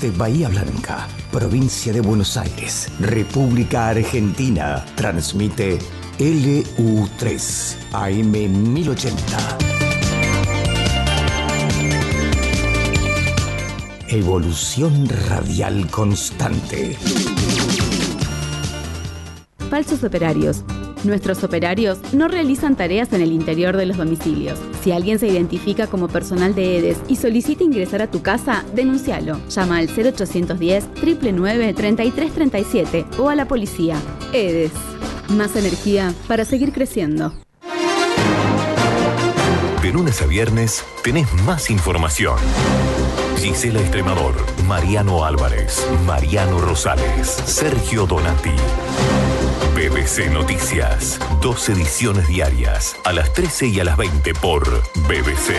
Desde Bahía Blanca, provincia de Buenos Aires, República Argentina, transmite LU3 AM 1080. Evolución radial constante. Falsos operarios. Nuestros operarios no realizan tareas en el interior de los domicilios. Si alguien se identifica como personal de EDES y solicita ingresar a tu casa, denúncialo. Llama al 0810 999 3337 o a la policía. EDES. Más energía para seguir creciendo. De lunes a viernes tenés más información. Gisela Extremador, Mariano Álvarez, Mariano Rosales, Sergio Donati. BBC Noticias, 2 ediciones diarias, a las 13 y a las 20 por BBC.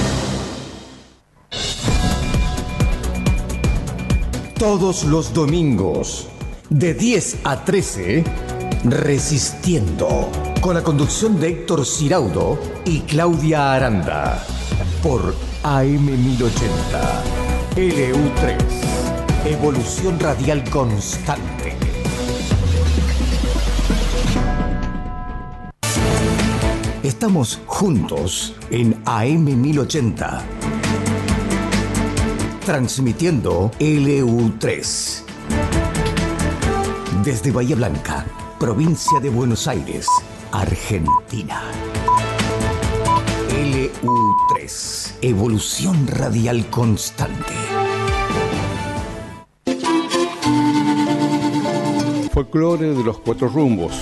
Todos los domingos, de 10 a 13, Resistiendo, con la conducción de Héctor Ciraudo y Claudia Aranda, por AM 1080, LU3, Evolución Radial Constante. Estamos juntos en AM 1080, transmitiendo LU3. Desde Bahía Blanca, provincia de Buenos Aires, Argentina. LU3, Evolución Radial Constante. Folclore de los 4 rumbos.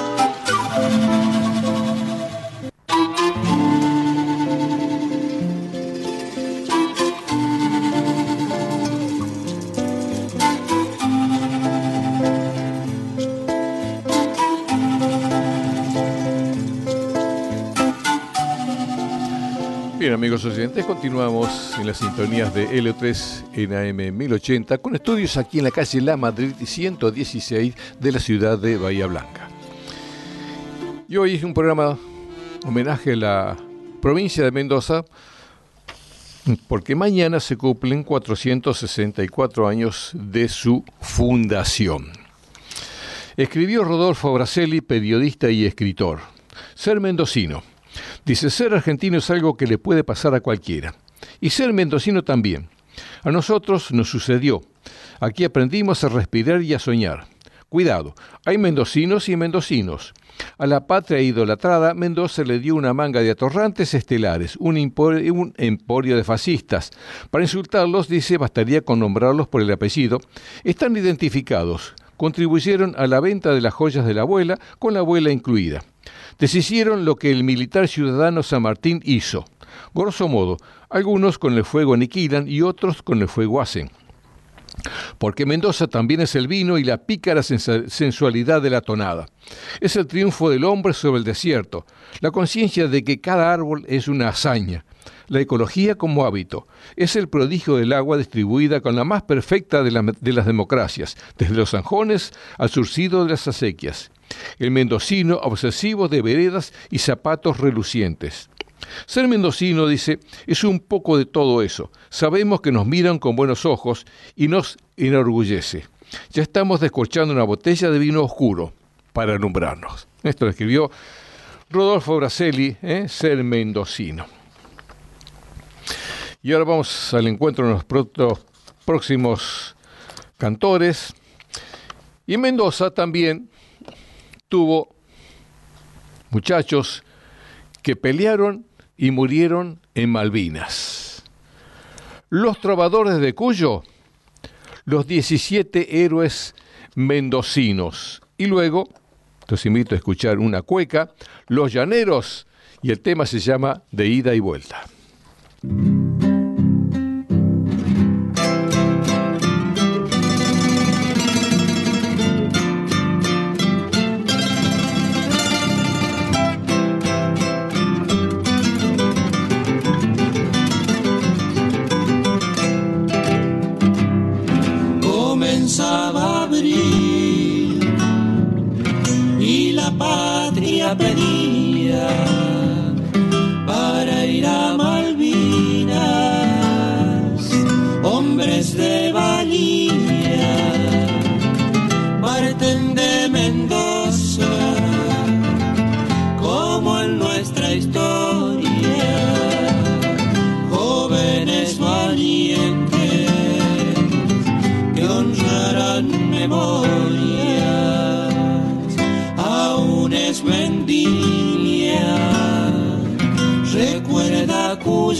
Bien, amigos oyentes, continuamos en las sintonías de LU3 en AM 1080 con estudios aquí en la calle La Madrid 116 de la ciudad de Bahía Blanca. Y hoy es un programa homenaje a la provincia de Mendoza porque mañana se cumplen 464 años de su fundación. Escribió Rodolfo Braselli, periodista y escritor. Ser mendocino. Dice, ser argentino es algo que le puede pasar a cualquiera. Y ser mendocino también. A nosotros nos sucedió. Aquí aprendimos a respirar y a soñar. Cuidado, hay mendocinos y mendocinos. A la patria idolatrada, Mendoza le dio una manga de atorrantes estelares, un emporio de fascistas. Para insultarlos, dice, bastaría con nombrarlos por el apellido. Están identificados. Contribuyeron a la venta de las joyas de la abuela, con la abuela incluida. Deshicieron lo que el militar ciudadano San Martín hizo. Grosso modo, algunos con el fuego aniquilan y otros con el fuego hacen. Porque Mendoza también es el vino y la pícara sensualidad de la tonada. Es el triunfo del hombre sobre el desierto, la conciencia de que cada árbol es una hazaña, la ecología como hábito. Es el prodigio del agua distribuida con la más perfecta de las democracias, desde los zanjones al surcido de las acequias. El mendocino obsesivo de veredas y zapatos relucientes. Ser mendocino, dice, es un poco de todo eso. Sabemos que nos miran con buenos ojos y nos enorgullece. Ya estamos descorchando una botella de vino oscuro para alumbrarnos. Esto lo escribió Rodolfo Braselli, Ser mendocino. Y ahora vamos al encuentro de los próximos cantores. Y Mendoza también tuvo muchachos que pelearon y murieron en Malvinas. Los trovadores de Cuyo, los 17 héroes mendocinos. Y luego, los invito a escuchar una cueca, Los Llaneros, y el tema se llama De Ida y Vuelta. Comenzaba abril y la patria pedía para ir a Malvinas hombres de valía.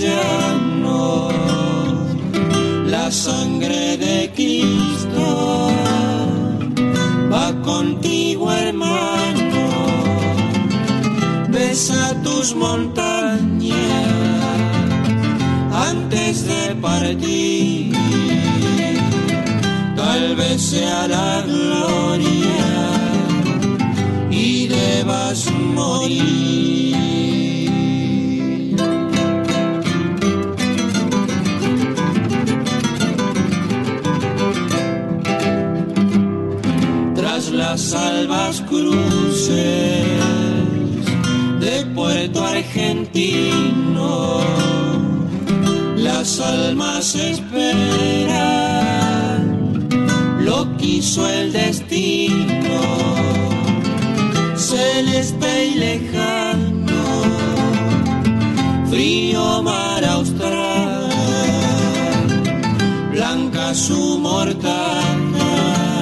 océano, la sangre de Cristo va contigo, hermano. Besa tus montañas antes de partir, tal vez sea la gloria y debas morir. Tras las albas cruces de Puerto Argentino, las almas esperan, lo quiso el destino, celeste y lejano, frío mar austral, blanca su mortaja,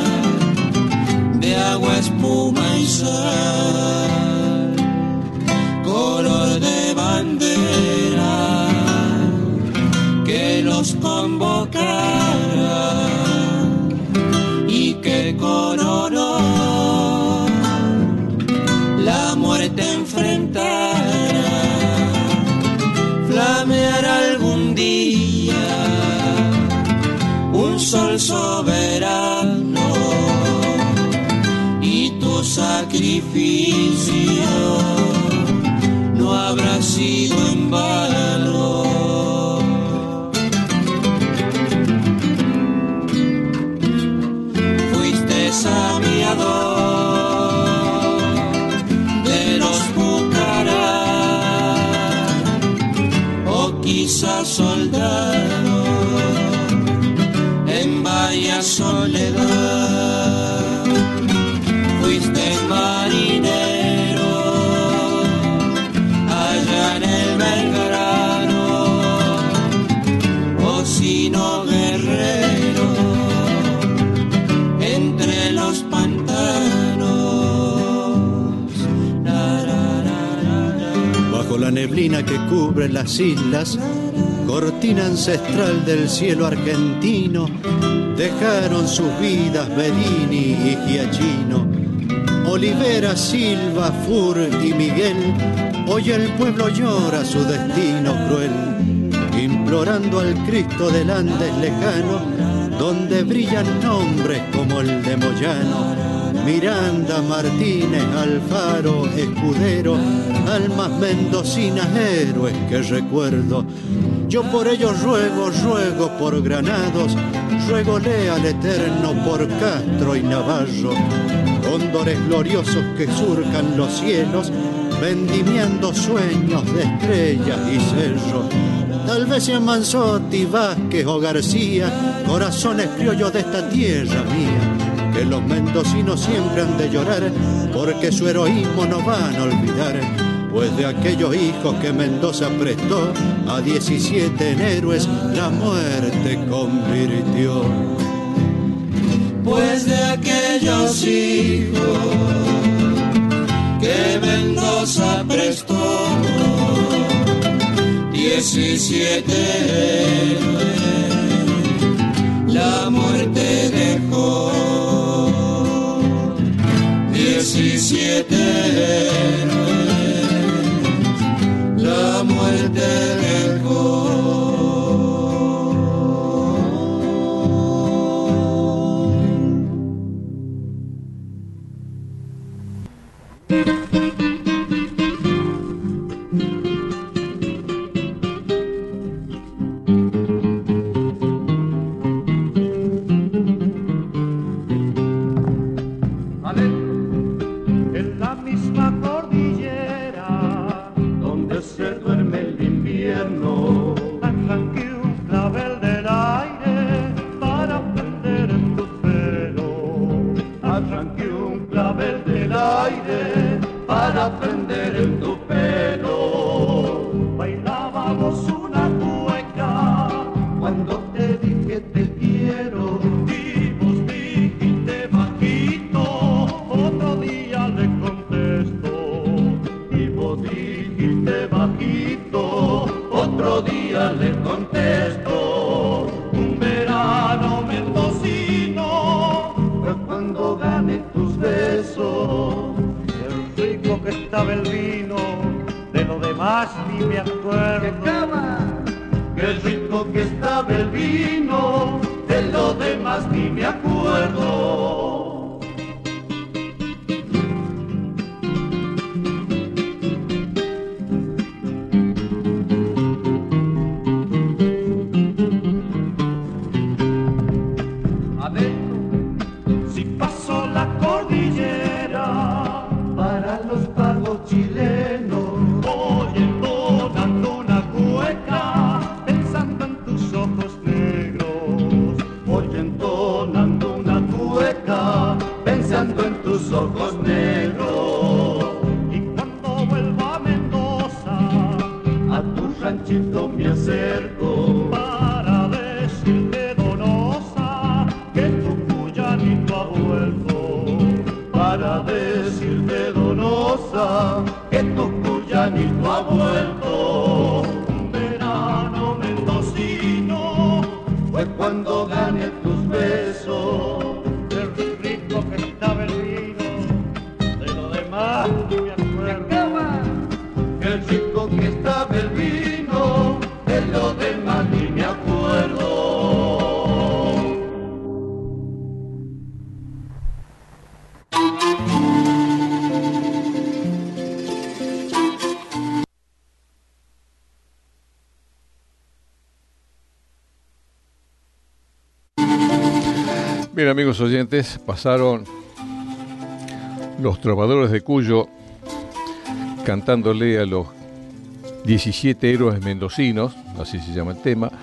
de agua, espuma y sal, color de bandera que los convocara y que con honor la muerte enfrentara. Flameará algún día un sol soberano y tu sacrificio no habrá sido en vano. Fuiste sabiador de los Pucará, o quizás soldado en vaya soledad. Fuiste marinero allá en el Belgrano, o si no guerrero entre los pantanos. Bajo la neblina que cubre las islas, cortina ancestral del cielo argentino, dejaron sus vidas Bedini y Giachino. Olivera, Silva, Fur y Miguel, hoy el pueblo llora su destino cruel, implorando al Cristo del Andes lejano, donde brillan nombres como el de Moyano, Miranda, Martínez, Alfaro, Escudero, almas mendocinas, héroes que recuerdo. Yo por ellos ruego por Granados, ruégole al Eterno por Castro y Navarro, cóndores gloriosos que surcan los cielos, vendimiando sueños de estrellas y cerros. Tal vez sean Manzotti, Vázquez o García, corazones criollos de esta tierra mía, que los mendocinos siempre han de llorar, porque su heroísmo no van a olvidar, pues de aquellos hijos que Mendoza prestó, a 17 en héroes la muerte convirtió. Pues de aquellos hijos que Mendoza prestó, 17 héroes la muerte dejó. 17 héroes la muerte dejó. El demás ni me acuerdo. Qué rico que estaba el vino, de lo demás ni me acuerdo. Si pasó la cordillera para los pagos chilenos, voy entonando una cueca pensando en tus ojos negros. Voy entonando una cueca pensando en tus ojos negros. Y cuando vuelva a Mendoza, a tu ranchito me acerco para decirte, Donosa, que tu cuyanito ha vuelto. Para decirte, Donosa, que tu cuyanito ha vuelto. Un verano mendocino fue cuando gané tus besos. Qué rico que estaba el vino, de lo demás ni me acuerdo. Qué rico que estaba el vino, de lo demás ni me acuerdo. Bien, amigos oyentes, pasaron los trovadores de Cuyo cantándole a los 17 héroes mendocinos, así se llama el tema,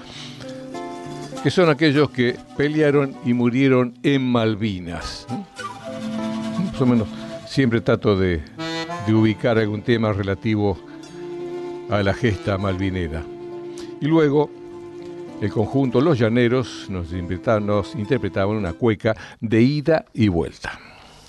que son aquellos que pelearon y murieron en Malvinas. Más o menos siempre trato de ubicar algún tema relativo a la gesta malvinera. Y luego el conjunto Los Llaneros nos interpretaban una cueca de ida y vuelta.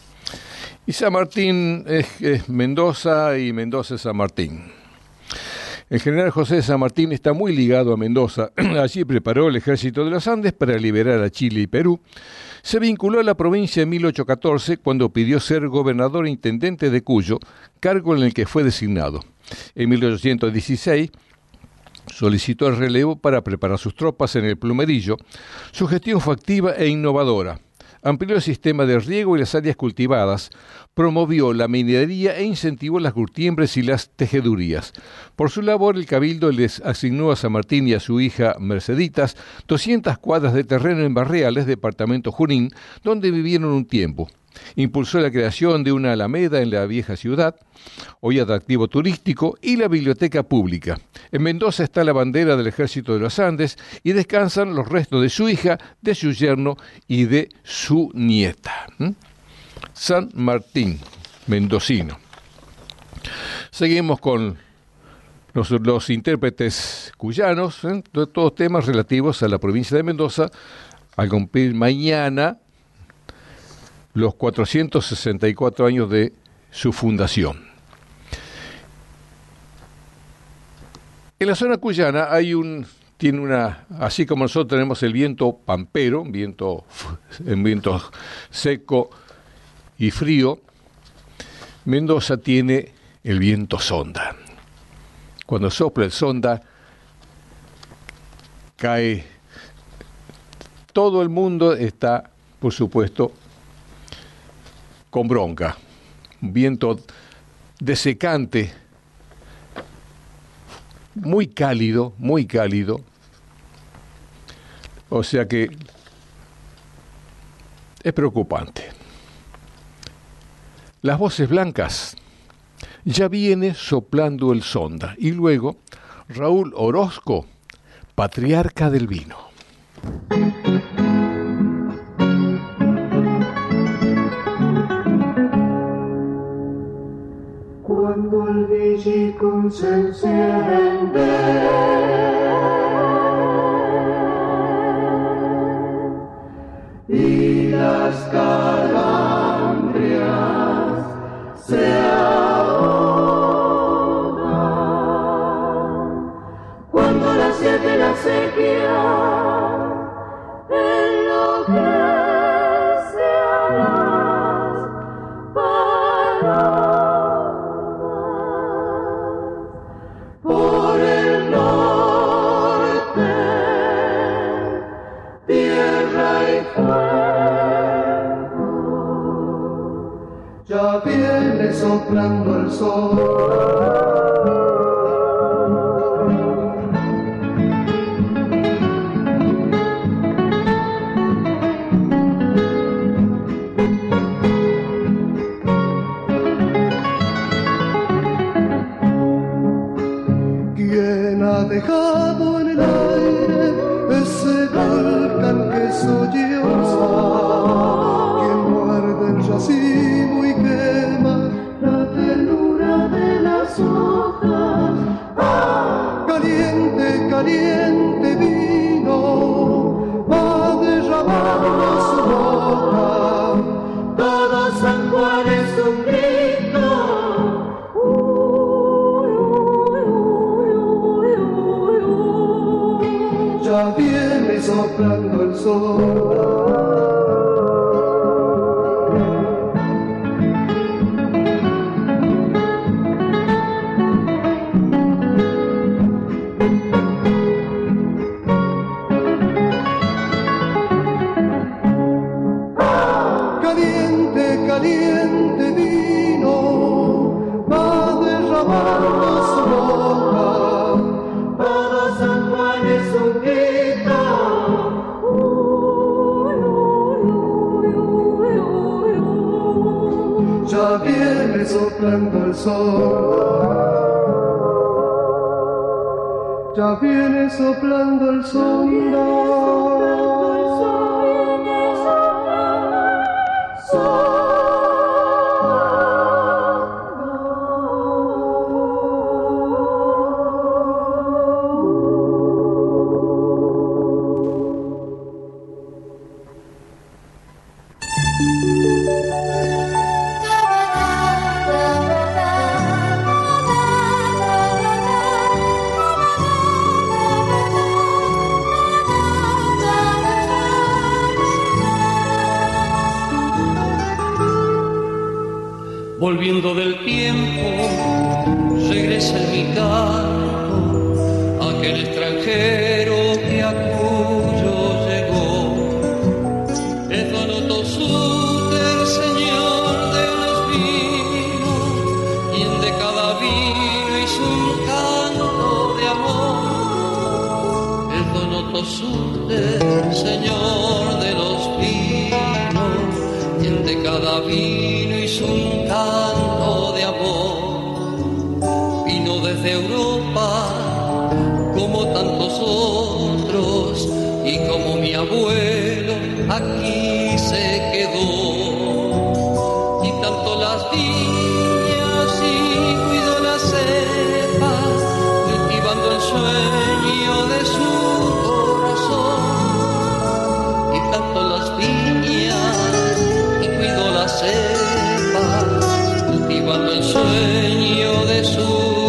Y San Martín es Mendoza y Mendoza es San Martín. El general José de San Martín está muy ligado a Mendoza. Allí preparó el ejército de los Andes para liberar a Chile y Perú. Se vinculó a la provincia en 1814 cuando pidió ser gobernador e intendente de Cuyo, cargo en el que fue designado. En 1816 solicitó el relevo para preparar sus tropas en el Plumerillo. Su gestión fue activa e innovadora. Amplió el sistema de riego y las áreas cultivadas, promovió la minería e incentivó las curtiembres y las tejedurías. Por su labor, el Cabildo les asignó a San Martín y a su hija Merceditas 200 cuadras de terreno en Barreales, departamento Junín, donde vivieron un tiempo. Impulsó la creación de una alameda en la vieja ciudad, hoy atractivo turístico, y la biblioteca pública. En Mendoza está la bandera del Ejército de los Andes y descansan los restos de su hija, de su yerno y de su nieta. San Martín, mendocino. Seguimos con los intérpretes cuyanos, todos temas relativos a la provincia de Mendoza, al cumplir mañana los 464 años de su fundación. En la zona cuyana tiene una, así como nosotros tenemos el viento pampero, un viento seco y frío, Mendoza tiene el viento sonda. Cuando sopla el sonda, cae, todo el mundo está, por supuesto, con bronca, un viento desecante, muy cálido, o sea que es preocupante. Las voces blancas, ya viene soplando el sonda, y luego Raúl Orozco, patriarca del vino. Cuando el villicún se enciende y las calandrias se ahogan, cuando la sed de la sequía enloquece a las palomas, fuego. Ya viene soplando el sol. Dejado en el aire ese volcán que solloza, quien muerde el racimo y quema la ternura de las hojas. Caliente, caliente vino va derramando su boca. Todo San Juan es un grito. Ya viene soplando el sol. Caliente, caliente vino va derramando su boca. Todo San Juan es un grito. Ya viene soplando el sol. Ya viene soplando el sol. Volviendo del tiempo, regresa en mi canto aquel extranjero que a Cuyo llegó. Es Don Otto Sutter, señor de los vinos, quien de cada vino hizo un canto de amor. Es Don Otto Sutter, señor de los vinos, quien de cada vino hizo un canto de amor. Vino desde Europa como tantos otros y como mi abuelo aquí se quedó. Y tanto las viñas y cuidó las cepas, cultivando el sueño de su corazón. Y tanto las viñas y cuidó las cepas, cultivando el sueño de su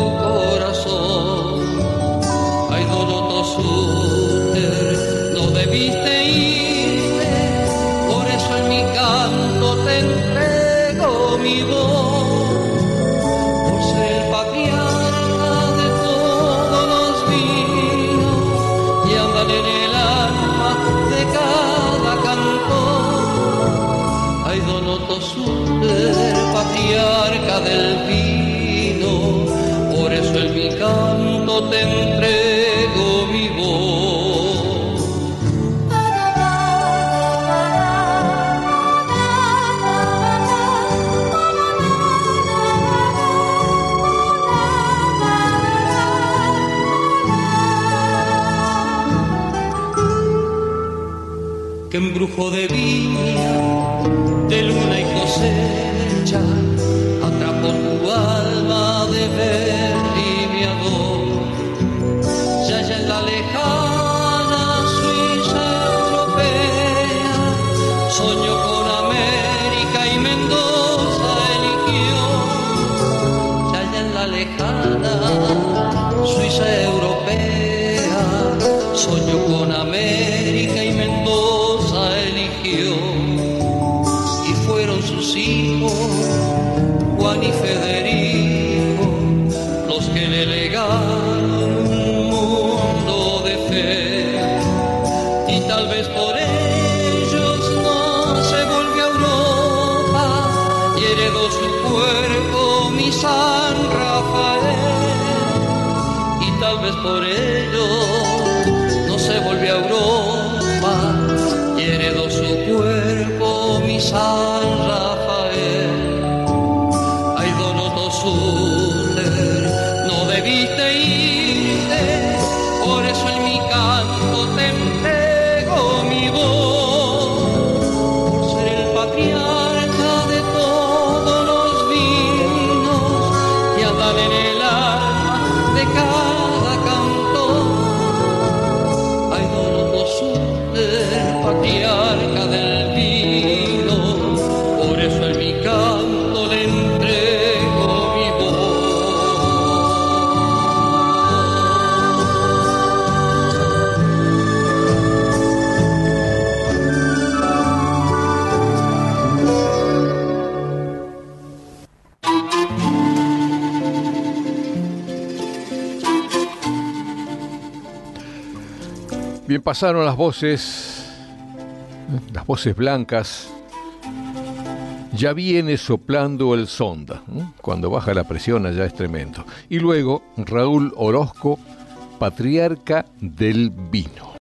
corazón. Ay, Don Otto Sutter, no debiste irte, por eso en mi canto te entrego mi voz, por ser el patriarca de todos los vinos y andar en el alma de cada cantor. Ay, Don Otto Sutter, patriarca del vino, por eso en mi canto te entrego mi voz. Que embrujo de viña, de luna y cosecha, atrapó tu alma de vendimiador. Ya en la lejana Suiza europea, soñó con América y Mendoza eligió. Ya en la lejana Suiza europea, soñó con América y Mendoza eligió. Y fueron sus hijos, Juan y Federico, los que le legaron un mundo de fe. Y tal vez por ellos mi San Rafael, y tal vez por ello no se volvió a Europa y heredó su cuerpo mi San Rafael. Ay, don Otto Sutter, no debiste irte, por eso en mi canto te entrego mi voz, por ser el patriarca de todos los vinos que andan en el alma de cada cantor. Ay, don Otto Sutter, patriarca del vino, por eso en mi canto le entrego mi voz. Bien, pasaron las voces blancas. Ya viene soplando el sonda. Cuando baja la presión allá es tremendo. Y luego Raúl Orozco, patriarca del vino.